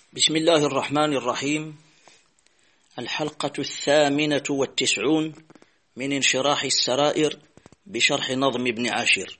بسم الله الرحمن الرحيم. الحلقة 98 من انشراح السرائر بشرح نظم ابن عاشر.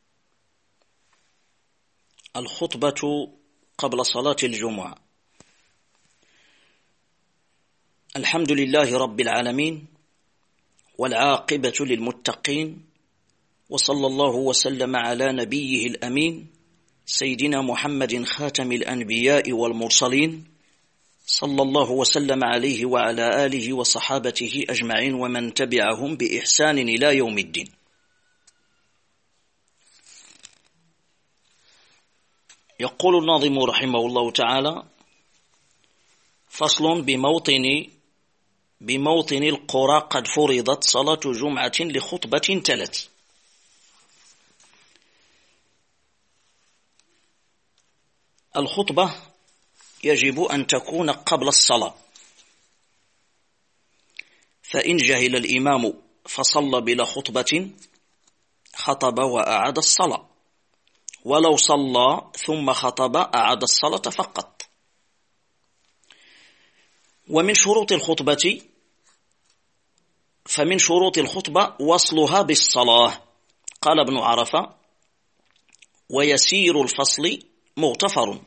الخطبة قبل صلاة الجمعة. الحمد لله رب العالمين والعاقبة للمتقين، وصلى الله وسلم على نبيه الأمين سيدنا محمد خاتم الأنبياء والمرسلين، صلى الله وسلم عليه وعلى آله وصحابته أجمعين ومن تبعهم بإحسان إلى يوم الدين. يقول الناظم رحمه الله تعالى: فصل بموطن القرى قد فرضت صلاة جمعة لخطبة تلت. الخطبة يجب أن تكون قبل الصلاة، فإن جهل الإمام فصلى بلا خطبة خطب وأعاد الصلاة، ولو صلى ثم خطب أعاد الصلاة فقط. ومن شروط الخطبة فمن شروط الخطبة وصلها بالصلاة. قال ابن عرفة: ويسير الفصل مغتفر،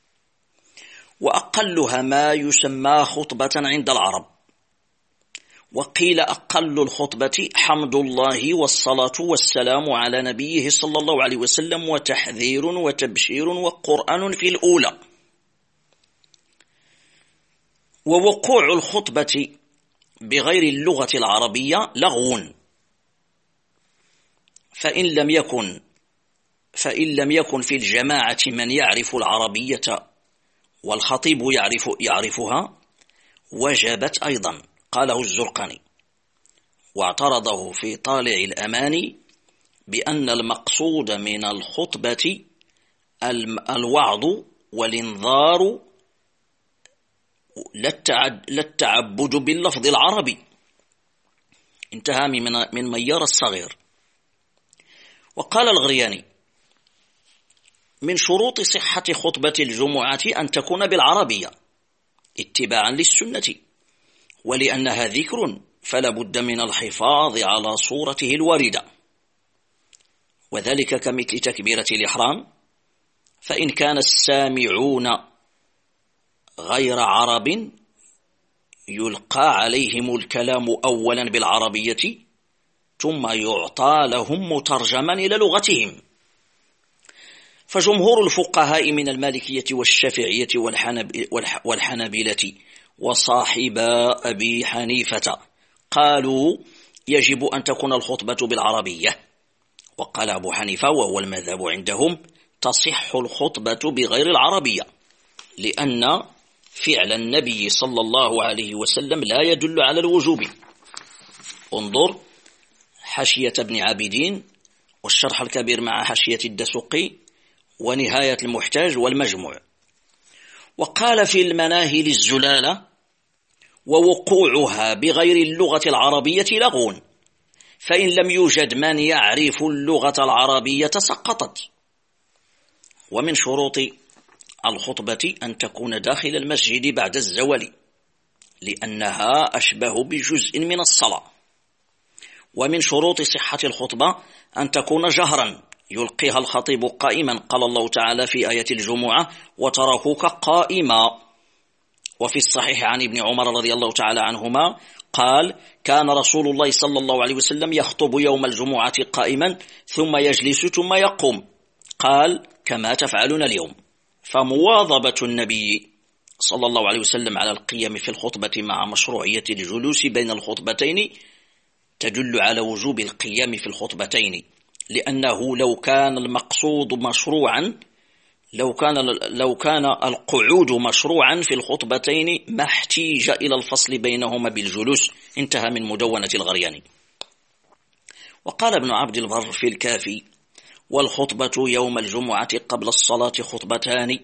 وأقلها ما يسمى خطبة عند العرب. وقيل أقل الخطبة حمد الله والصلاة والسلام على نبيه صلى الله عليه وسلم، وتحذير وتبشير وقرآن في الأولى. ووقوع الخطبة بغير اللغة العربية لغو، فإن لم يكن في الجماعة من يعرف العربية والخطيب يعرفها وجبت أيضا. قاله الزرقاني، واعترضه في طالع الأماني بأن المقصود من الخطبة الوعظ والإنذار لا التعبد باللفظ العربي. انتهى من ميار الصغير. وقال الغرياني: من شروط صحة خطبة الجمعة أن تكون بالعربية اتباعا للسنة، ولأنها ذكر فلا بد من الحفاظ على صورته الواردة، وذلك كمثل تكبيرة الإحرام، فإن كان السامعون غير عرب يلقى عليهم الكلام أولا بالعربية ثم يعطى لهم مترجما إلى لغتهم. فجمهور الفقهاء من المالكية والشافعية والحنابلة وصاحبا أبي حنيفة قالوا يجب أن تكون الخطبة بالعربية. وقال أبو حنيفة وهو المذهب عندهم: تصح الخطبة بغير العربية، لأن فعل النبي صلى الله عليه وسلم لا يدل على الوجوب. انظر حاشية ابن عابدين والشرح الكبير مع حاشية الدسوقي ونهاية المحتاج والمجموع. وقال في المناهي للزلالة: ووقوعها بغير اللغة العربية لغو، فإن لم يوجد من يعرف اللغة العربية سقطت. ومن شروط الخطبة أن تكون داخل المسجد بعد الزوال، لأنها أشبه بجزء من الصلاة. ومن شروط صحة الخطبة أن تكون جهرا يلقيها الخطيب قائما. قال الله تعالى في آية الجمعة: وتركوك قائما. وفي الصحيح عن ابن عمر رضي الله تعالى عنهما قال: كان رسول الله صلى الله عليه وسلم يخطب يوم الجمعة قائما ثم يجلس ثم يقوم. قال: كما تفعلون اليوم. فمواظبة النبي صلى الله عليه وسلم على القيام في الخطبة مع مشروعية الجلوس بين الخطبتين تدل على وجوب القيام في الخطبتين، لأنه لو كان المقصود مشروعا لو كان القعود مشروعا في الخطبتين ما احتيج إلى الفصل بينهما بالجلوس. انتهى من مدونة الغرياني. وقال ابن عبد البر في الكافي: والخطبة يوم الجمعة قبل الصلاة خطبتان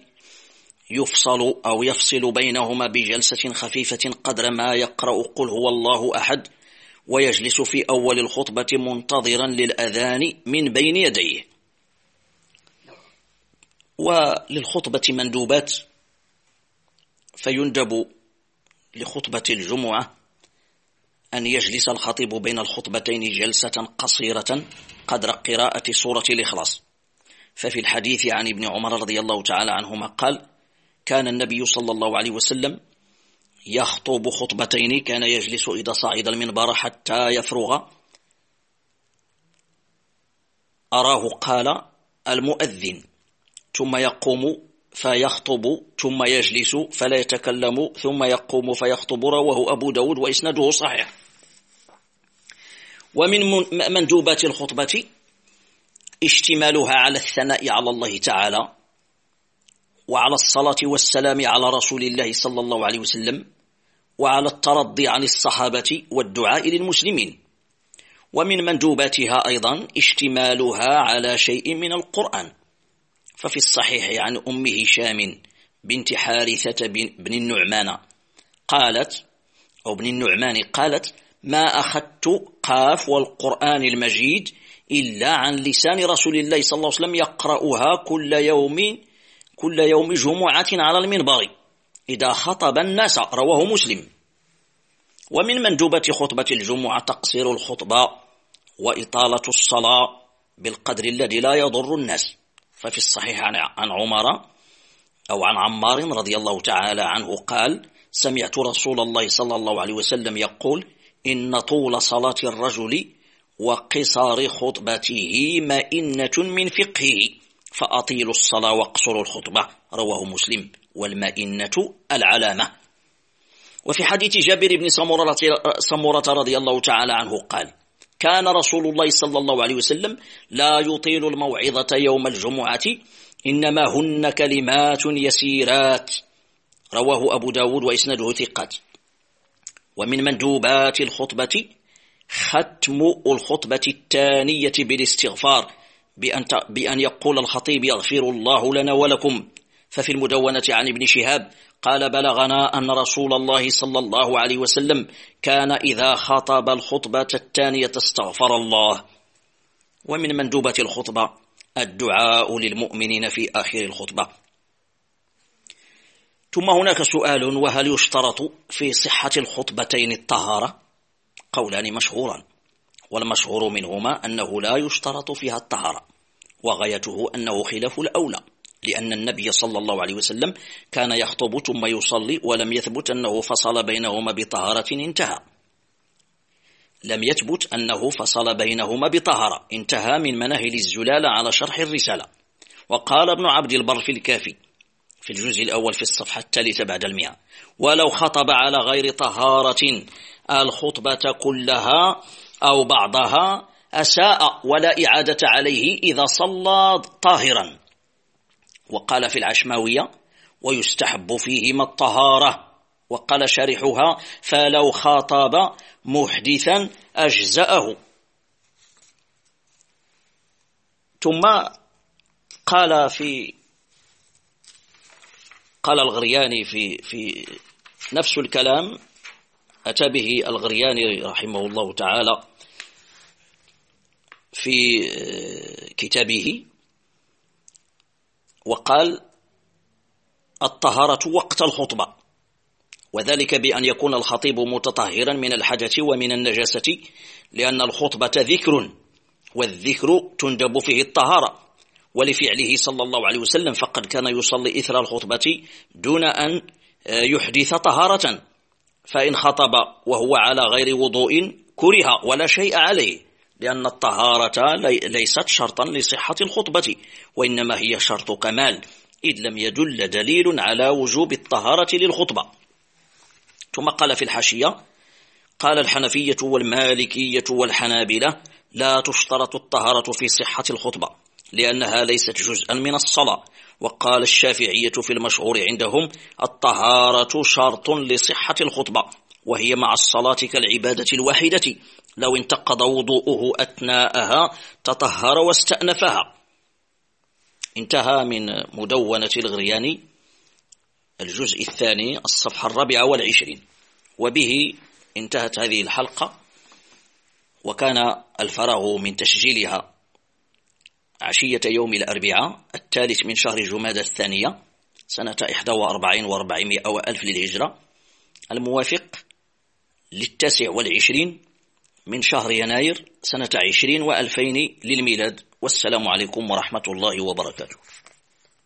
يفصل بينهما بجلسة خفيفة قدر ما يقرأ قل هو الله أحد، ويجلس في أول الخطبة منتظرا للأذان من بين يديه. وللخطبة مندوبات فيندب لخطبة الجمعة أن يجلس الخطيب بين الخطبتين جلسة قصيرة قدر قراءة سورة الإخلاص. ففي الحديث عن ابن عمر رضي الله تعالى عنهما قال: كان النبي صلى الله عليه وسلم يخطب خطبتين، كان يجلس إذا صعد المنبر حتى يفرغ أراه قال المؤذن، ثم يقوم فيخطب، ثم يجلس فلا يتكلم، ثم يقوم فيخطب. رواه أبو داود وإسناده صحيح. ومن مندوبات الخطبة اشتمالها على الثناء على الله تعالى وعلى الصلاة والسلام على رسول الله صلى الله عليه وسلم وعلى الترضي عن الصحابة والدعاء للمسلمين. ومن مندوباتها أيضا اشتمالها على شيء من القرآن. ففي الصحيح عن أم هشام بنت حارثة بن النعمان قالت، أو بن النعمان قالت: ما أخذت قاف والقرآن المجيد إلا عن لسان رسول الله صلى الله عليه وسلم يقرأها كل يوم جمعة على المنبر إذا خطب الناس. رواه مسلم. ومن مندوبة خطبة الجمعة تقصير الخطبة وإطالة الصلاة بالقدر الذي لا يضر الناس. ففي الصحيح عن عمر أو عن عمار رضي الله تعالى عنه قال: سمعت رسول الله صلى الله عليه وسلم يقول: إن طول صلاة الرجل وقصار خطبته مئنة من فقهه، فأطيلوا الصلاة واقصروا الخطبة. رواه مسلم. والمئنة العلامة. وفي حديث جابر بن سمرة رضي الله تعالى عنه قال: كان رسول الله صلى الله عليه وسلم لا يطيل الموعظة يوم الجمعة، إنما هن كلمات يسيرات. رواه أبو داود وإسناده ثقات. ومن مندوبات الخطبة ختم الخطبة الثانية بالاستغفار، بأن يقول الخطيب: يغفر الله لنا ولكم. ففي المدونة عن ابن شهاب قال: بلغنا أن رسول الله صلى الله عليه وسلم كان إذا خطب الخطبة الثانية استغفر الله. ومن مندوبة الخطبة الدعاء للمؤمنين في آخر الخطبة. ثم هناك سؤال: وهل يشترط في صحة الخطبتين الطهارة؟ قولان مشهوران، والمشهور منهما أنه لا يشترط فيها الطهارة، وغايته أنه خلاف الأولى، لأن النبي صلى الله عليه وسلم كان يخطب ثم يصلي، ولم يثبت أنه فصل بينهما بطهارة انتهى. لم يثبت أنه فصل بينهما بطهارة انتهى من مناهل الزلال على شرح الرسالة. وقال ابن عبد البر في الكافي في الجزء الأول في الصفحة الثالثة بعد 100: ولو خطب على غير طهارة الخطبة كلها أو بعضها أساء، ولا إعادة عليه إذا صلى طاهرا. وقال في العشماوية: ويستحب فيهما الطهارة. وقال شارحها: فلو خاطب محدثا أجزأه. ثم قال الغرياني في نفس الكلام، أتى به الغرياني رحمه الله تعالى في كتابه، وقال: الطهارة وقت الخطبة، وذلك بأن يكون الخطيب متطهرا من الحدث ومن النجاسة، لأن الخطبة ذكر، والذكر تندب فيه الطهارة، ولفعله صلى الله عليه وسلم فقد كان يصلي إثر الخطبة دون أن يحدث طهارة، فإن خطب وهو على غير وضوء كره ولا شيء عليه، لأن الطهارة ليست شرطا لصحة الخطبة، وإنما هي شرط كمال، إذ لم يدل دليل على وجوب الطهارة للخطبة. ثم قال في الحاشية: قال الحنفية والمالكية والحنابلة: لا تشترط الطهارة في صحة الخطبة، لأنها ليست جزءا من الصلاة. وقال الشافعية في المشهور عندهم: الطهارة شرط لصحة الخطبة، وهي مع الصلاة كالعبادة الواحدة، لو انتقض وضوءه أثناءها تطهر واستأنفها. انتهى من مدونة الغرياني الجزء الثاني الصفحة 24، وبه انتهت هذه الحلقة، وكان الفراغ من تسجيلها عشية يوم الأربعاء 3 من شهر جمادى الثانية سنة 41 و400 وألف للهجرة، الموافق 29 من شهر يناير سنة 20 و2000 للميلاد. والسلام عليكم ورحمة الله وبركاته.